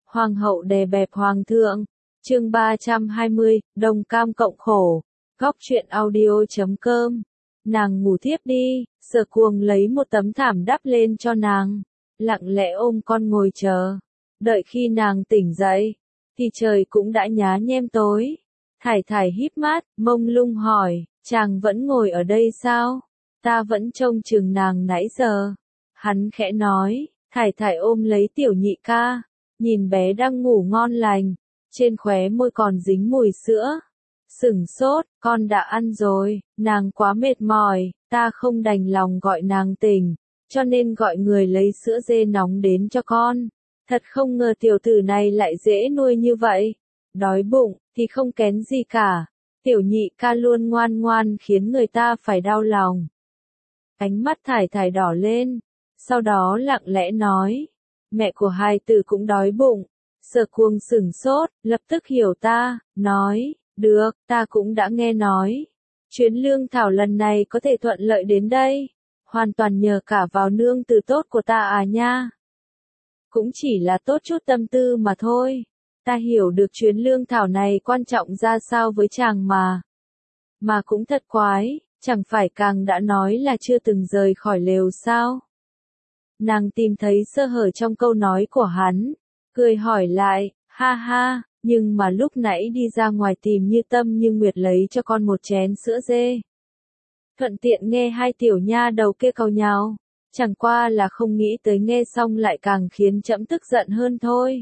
Hoàng hậu đè bẹp hoàng thượng. Chương 320, đồng cam cộng khổ. Góc truyện audio.com. Nàng ngủ thiếp đi, Sở Cuồng lấy một tấm thảm đắp lên cho nàng, lặng lẽ ôm con ngồi chờ. Đợi khi nàng tỉnh dậy, thì trời cũng đã nhá nhem tối. Thải Thải híp mắt, mông lung hỏi, chàng vẫn ngồi ở đây sao? Ta vẫn trông chừng nàng nãy giờ. Hắn khẽ nói. Thải Thải ôm lấy tiểu nhị ca, nhìn bé đang ngủ ngon lành, trên khóe môi còn dính mùi sữa. Sửng sốt, con đã ăn rồi, nàng quá mệt mỏi, ta không đành lòng gọi nàng tỉnh, cho nên gọi người lấy sữa dê nóng đến cho con. Thật không ngờ tiểu tử này lại dễ nuôi như vậy. Đói bụng, thì không kén gì cả. Tiểu nhị ca luôn ngoan ngoan khiến người ta phải đau lòng. Ánh mắt Thải Thải đỏ lên, sau đó lặng lẽ nói, mẹ của hai tử cũng đói bụng. Sở Cuồng sửng sốt, lập tức hiểu ta, nói, được, ta cũng đã nghe nói. Chuyến lương thảo lần này có thể thuận lợi đến đây, hoàn toàn nhờ cả vào nương tử tốt của ta à nha. Cũng chỉ là tốt chút tâm tư mà thôi. Ta hiểu được chuyến lương thảo này quan trọng ra sao với chàng mà. Mà cũng thật quái, chẳng phải càng đã nói là chưa từng rời khỏi lều sao? Nàng tìm thấy sơ hở trong câu nói của hắn, cười hỏi lại, ha ha, nhưng mà lúc nãy đi ra ngoài tìm Như Tâm Như Nguyệt lấy cho con một chén sữa dê. Thuận tiện nghe hai tiểu nha đầu kia càu nhàu, chẳng qua là không nghĩ tới nghe xong lại càng khiến trẫm tức giận hơn thôi.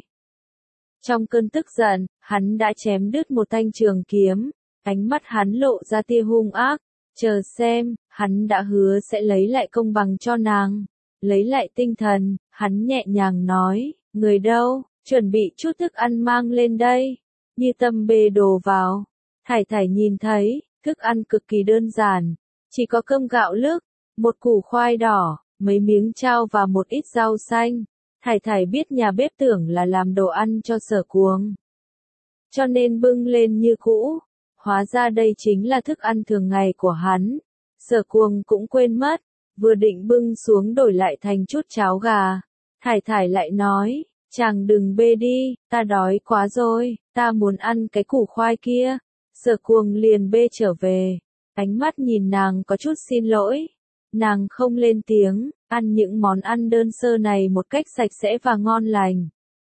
Trong cơn tức giận, hắn đã chém đứt một thanh trường kiếm, ánh mắt hắn lộ ra tia hung ác, chờ xem, hắn đã hứa sẽ lấy lại công bằng cho nàng. Lấy lại tinh thần, hắn nhẹ nhàng nói, người đâu, chuẩn bị chút thức ăn mang lên đây. Như Tâm bê đồ vào. Thải Thải nhìn thấy, thức ăn cực kỳ đơn giản, chỉ có cơm gạo lứt, một củ khoai đỏ, mấy miếng chao và một ít rau xanh. Thải Thải biết nhà bếp tưởng là làm đồ ăn cho Sở Cuồng, cho nên bưng lên như cũ. Hóa ra đây chính là thức ăn thường ngày của hắn. Sở Cuồng cũng quên mất, vừa định bưng xuống đổi lại thành chút cháo gà. Thải Thải lại nói, chàng đừng bê đi, ta đói quá rồi, ta muốn ăn cái củ khoai kia. Sở Cuồng liền bê trở về, ánh mắt nhìn nàng có chút xin lỗi. Nàng không lên tiếng, ăn những món ăn đơn sơ này một cách sạch sẽ và ngon lành.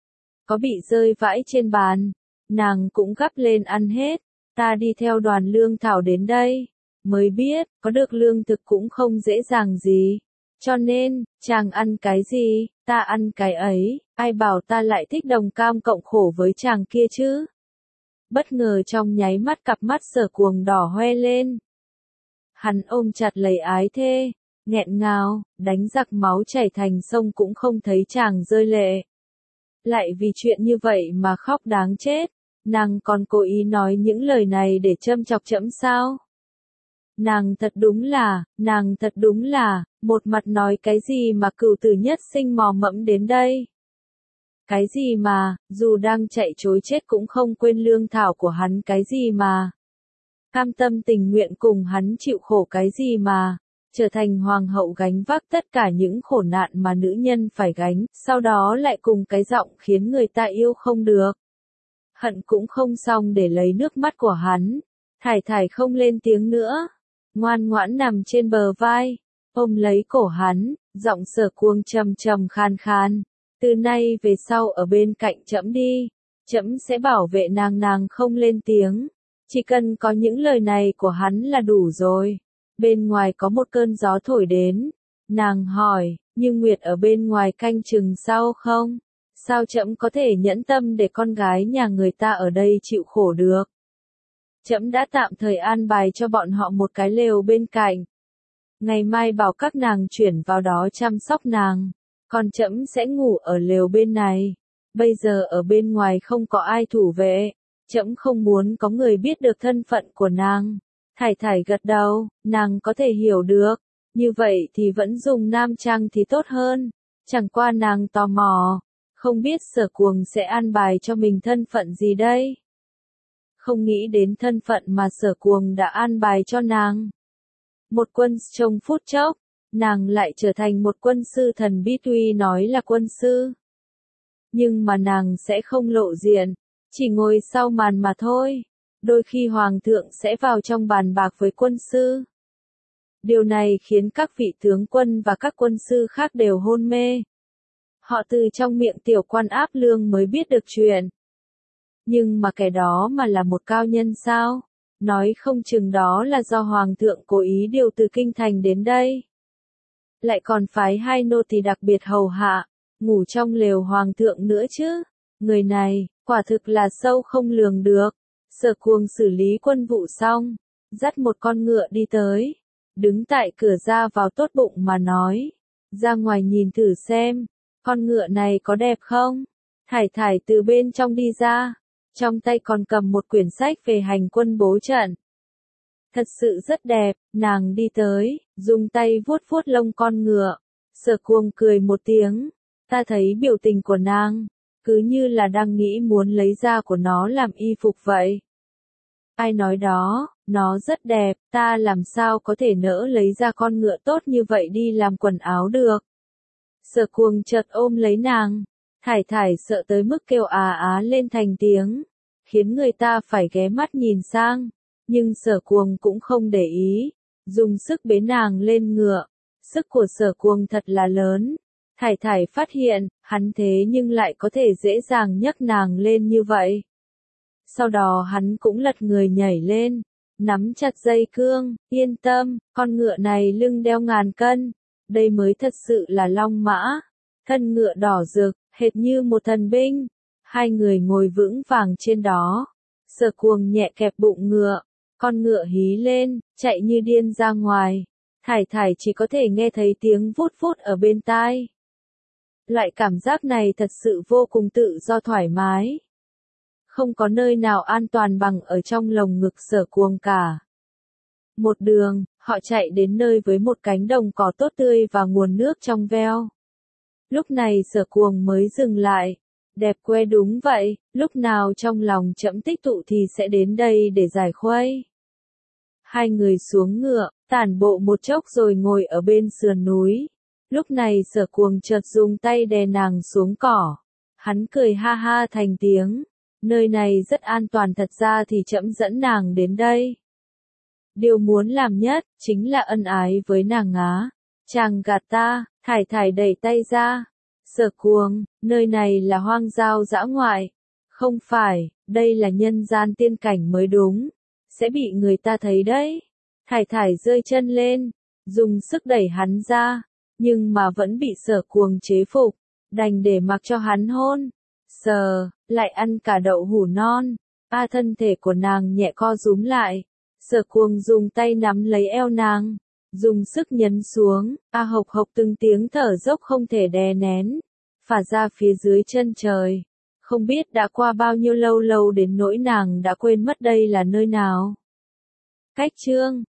Có bị rơi vãi trên bàn, nàng cũng gắp lên ăn hết. Ta đi theo đoàn lương thảo đến đây, mới biết, có được lương thực cũng không dễ dàng gì. Cho nên, chàng ăn cái gì, ta ăn cái ấy, ai bảo ta lại thích đồng cam cộng khổ với chàng kia chứ. Bất ngờ trong nháy mắt cặp mắt Sở Cuồng đỏ hoe lên. Hắn ôm chặt lấy ái thê, nghẹn ngào, đánh giặc máu chảy thành sông cũng không thấy chàng rơi lệ. Lại vì chuyện như vậy mà khóc đáng chết, nàng còn cố ý nói những lời này để châm chọc trẫm sao? Nàng thật đúng là, một mặt nói cái gì mà cửu tử nhất sinh mò mẫm đến đây. Cái gì mà, dù đang chạy trối chết cũng không quên lương thảo của hắn cái gì mà. Cam tâm tình nguyện cùng hắn chịu khổ cái gì mà, trở thành hoàng hậu gánh vác tất cả những khổ nạn mà nữ nhân phải gánh, sau đó lại cùng cái giọng khiến người ta yêu không được. Hận cũng không xong để lấy nước mắt của hắn. Thải Thải không lên tiếng nữa, ngoan ngoãn nằm trên bờ vai, ôm lấy cổ hắn, giọng Sở Cuồng trầm trầm khan khan, từ nay về sau ở bên cạnh trẫm đi, trẫm sẽ bảo vệ nàng. Nàng không lên tiếng, chỉ cần có những lời này của hắn là đủ rồi. Bên ngoài có một cơn gió thổi đến, nàng hỏi, Như Nguyệt ở bên ngoài canh chừng sao không? Sao trẫm có thể nhẫn tâm để con gái nhà người ta ở đây chịu khổ được? Trẫm đã tạm thời an bài cho bọn họ một cái lều bên cạnh. Ngày mai bảo các nàng chuyển vào đó chăm sóc nàng, còn trẫm sẽ ngủ ở lều bên này. Bây giờ ở bên ngoài không có ai thủ vệ, trẫm không muốn có người biết được thân phận của nàng. Thải Thải gật đầu, nàng có thể hiểu được, như vậy thì vẫn dùng nam trang thì tốt hơn. Chẳng qua nàng tò mò, không biết Sở Cuồng sẽ an bài cho mình thân phận gì đây? Không nghĩ đến thân phận mà Sở Cuồng đã an bài cho nàng. Một quân trong phút chốc, nàng lại trở thành một quân sư thần bí, tuy nói là quân sư. nhưng mà nàng sẽ không lộ diện, chỉ ngồi sau màn mà thôi. Đôi khi hoàng thượng sẽ vào trong bàn bạc với quân sư. Điều này khiến các vị tướng quân và các quân sư khác đều hôn mê. Họ từ trong miệng tiểu quan áp lương mới biết được chuyện. Nhưng mà kẻ đó mà là một cao nhân sao? Nói không chừng đó là do hoàng thượng cố ý điều từ kinh thành đến đây. Lại còn phái hai nô tỳ đặc biệt hầu hạ, ngủ trong lều hoàng thượng nữa chứ. Người này, quả thực là sâu không lường được. Sở Cuồng xử lý quân vụ xong, dắt một con ngựa đi tới, đứng tại cửa ra vào tốt bụng mà nói, ra ngoài nhìn thử xem, con ngựa này có đẹp không? Thải Thải từ bên trong đi ra, trong tay còn cầm một quyển sách về hành quân bố trận. Thật sự rất đẹp, nàng đi tới, dùng tay vuốt vuốt lông con ngựa. Sở Cuồng cười một tiếng, ta thấy biểu tình của nàng, cứ như là đang nghĩ muốn lấy da của nó làm y phục vậy. Ai nói đó, nó rất đẹp, ta làm sao có thể nỡ lấy ra con ngựa tốt như vậy đi làm quần áo được. Sở Cuồng chợt ôm lấy nàng, Thải Thải sợ tới mức kêu á lên thành tiếng, khiến người ta phải ghé mắt nhìn sang, nhưng Sở Cuồng cũng không để ý, dùng sức bế nàng lên ngựa. Sức của Sở Cuồng thật là lớn. Thải Thải phát hiện, hắn thế nhưng lại có thể dễ dàng nhấc nàng lên như vậy. Sau đó hắn cũng lật người nhảy lên, nắm chặt dây cương, yên tâm, con ngựa này lưng đeo ngàn cân, đây mới thật sự là long mã. Thân ngựa đỏ rực, hệt như một thần binh, hai người ngồi vững vàng trên đó. Sở Cuồng nhẹ kẹp bụng ngựa, con ngựa hí lên, chạy như điên ra ngoài. Thải Thải chỉ có thể nghe thấy tiếng vút vút ở bên tai. Loại cảm giác này thật sự vô cùng tự do thoải mái. Không có nơi nào an toàn bằng ở trong lồng ngực Sở Cuồng cả. Một đường, họ chạy đến nơi với một cánh đồng cỏ tốt tươi và nguồn nước trong veo. Lúc này Sở Cuồng mới dừng lại. Đẹp que đúng vậy, lúc nào trong lòng trẫm tích tụ thì sẽ đến đây để giải khuây. Hai người xuống ngựa, tản bộ một chốc rồi ngồi ở bên sườn núi. Lúc này Sở Cuồng chợt dùng tay đè nàng xuống cỏ. Hắn cười ha ha thành tiếng. Nơi này rất an toàn, thật ra thì trẫm dẫn nàng đến đây. Điều muốn làm nhất, chính là ân ái với nàng á. Chàng gạt ta, Thải Thải đẩy tay ra. Sở Cuồng, nơi này là hoang giao dã ngoại. Không phải, đây là nhân gian tiên cảnh mới đúng. Sẽ bị người ta thấy đấy. Thải Thải giơ chân lên, dùng sức đẩy hắn ra, nhưng mà vẫn bị Sở Cuồng chế phục, đành để mặc cho hắn hôn. Sờ, lại ăn cả đậu hũ non. Thân thể của nàng nhẹ co rúm lại. Sở Cuồng dùng tay nắm lấy eo nàng, dùng sức nhấn xuống. Hộc hộc từng tiếng thở dốc không thể đè nén, phả ra phía dưới chân trời. Không biết đã qua bao nhiêu lâu đến nỗi nàng đã quên mất đây là nơi nào. Cách chương